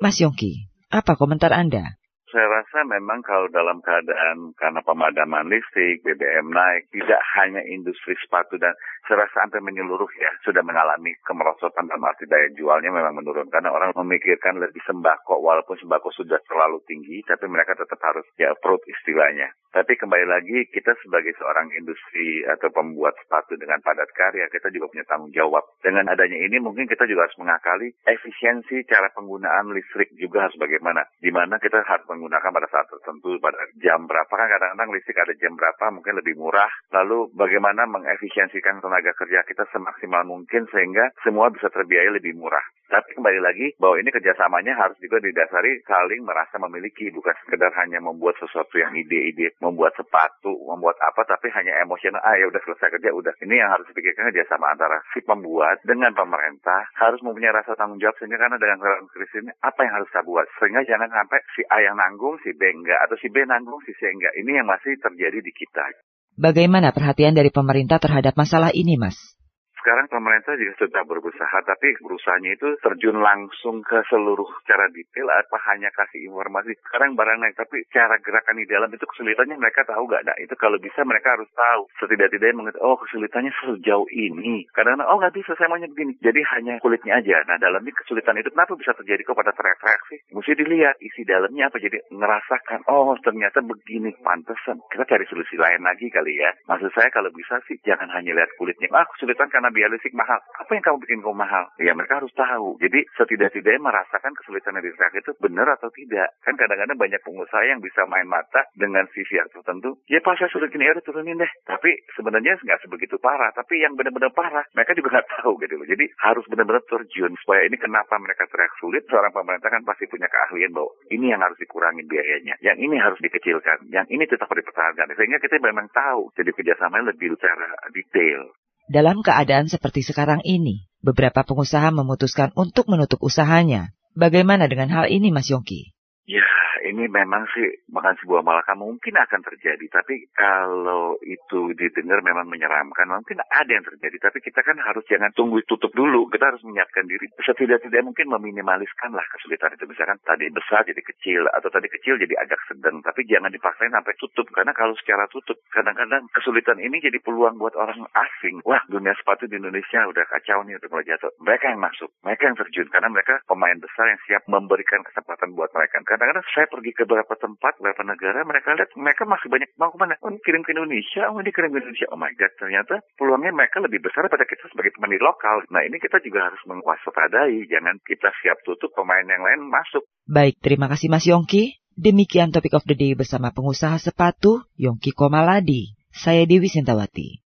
Mas Yongki, apa komentar Anda? Saya rasa memang kalau dalam keadaan karena pemadaman listrik, BBM naik, tidak hanya industri sepatu dan saya rasa hampir menyeluruh ya, sudah mengalami kemerosotan dan arti daya jualnya memang menurun. Karena orang memikirkan lebih sembako, walaupun sembako sudah terlalu tinggi, tapi mereka tetap harus approve istilahnya. Tapi kembali lagi, kita sebagai seorang industri atau pembuat sepatu dengan padat karya, kita juga punya tanggung jawab. Dengan adanya ini mungkin kita juga harus mengakali efisiensi cara penggunaan listrik juga harus bagaimana. Di mana kita harus menggunakan pada saat tertentu, pada jam berapa, kan kadang-kadang listrik ada jam berapa mungkin lebih murah. Lalu bagaimana mengefisiensikan tenaga kerja kita semaksimal mungkin sehingga semua bisa terbiayai lebih murah. Tapi kembali lagi bahwa ini kerjasamanya harus juga didasari saling merasa memiliki, bukan sekedar hanya membuat sesuatu yang ide-ide, membuat sepatu, membuat apa, tapi hanya emosional, ya udah selesai kerja, udah. Ini yang harus dipikirkan kerjasama antara si pembuat dengan pemerintah, harus mempunyai rasa tanggung jawab, sehingga karena dengan krisis ini, apa yang harus kita buat? Sehingga jangan sampai si A yang nanggung, si B enggak, atau si B nanggung, si C enggak. Ini yang masih terjadi di kita. Bagaimana perhatian dari pemerintah terhadap masalah ini, Mas? Sekarang pemerintah juga sudah berusaha, tapi berusahanya itu terjun langsung ke seluruh cara detail, apa hanya kasih informasi. Sekarang barang naik, tapi cara gerakan di dalam itu kesulitannya mereka tahu gak? Nah, itu kalau bisa mereka harus tahu. Setidak-tidaknya mengerti, kesulitannya sejauh ini. Kadang-kadang, gak bisa, saya maunya begini. Jadi hanya kulitnya aja. Nah, dalamnya kesulitan itu kenapa bisa terjadi kok pada teriak-teriak sih? Mesti dilihat isi dalamnya apa. Jadi ngerasakan, ternyata begini, pantesan. Kita cari solusi lain lagi kali ya. Maksud saya kalau bisa sih, jangan hanya lihat kulitnya. Kesulitan karena biaya listrik mahal. Apa yang kamu bikin kok mahal? Ya mereka harus tahu. Jadi setidak-tidaknya merasakan kesulitan yang dirasakan itu benar atau tidak. Kan kadang-kadang banyak pengusaha yang bisa main mata dengan sisi tertentu. Ya pas saya sudah gini, udah turunin deh. Tapi sebenarnya nggak sebegitu parah. Tapi yang benar-benar parah, mereka juga nggak tahu gitu loh. Jadi harus benar-benar terjun. Supaya ini kenapa mereka teriak sulit. Seorang pemerintah kan pasti punya keahlian bahwa ini yang harus dikurangin biayanya. Yang ini harus dikecilkan. Yang ini tetap dipertahankan. Sehingga kita memang tahu. Jadi kerjasamanya lebih secara detail. Dalam keadaan seperti sekarang ini, beberapa pengusaha memutuskan untuk menutup usahanya. Bagaimana dengan hal ini, Mas Yongki? Ya, ini memang sih bukan sebuah malaka, mungkin akan terjadi. Tapi kalau itu didengar memang menyeramkan, mungkin ada yang terjadi. Tapi kita kan harus jangan tunggu tutup dulu. Kita harus menyiapkan diri. Setidak-tidak mungkin meminimaliskanlah kesulitan itu. Misalkan tadi besar jadi kecil, atau tadi kecil jadi agak sedang. Tapi jangan dipaksain sampai tutup. Karena kalau secara tutup, kadang-kadang kesulitan ini jadi peluang buat orang asing. Wah, dunia sepatu di Indonesia udah kacau nih, udah mulai jatuh. Mereka yang masuk, mereka yang terjun. Karena mereka pemain besar yang siap memberikan kesempatan buat mereka. Kadang-kadang saya pergi ke beberapa tempat, beberapa negara, mereka lihat mereka masih banyak mau kemana? Kirim ke Indonesia, ini kirim ke Indonesia. Oh my God, ternyata peluangnya mereka lebih besar daripada kita sebagai pemain lokal. Nah, ini kita juga harus mewaspadai. Jangan kita siap tutup, pemain yang lain masuk. Baik, terima kasih Mas Yongki. Demikian Topik of the Day bersama pengusaha sepatu Yongki Komaladi. Saya Dewi Sintawati.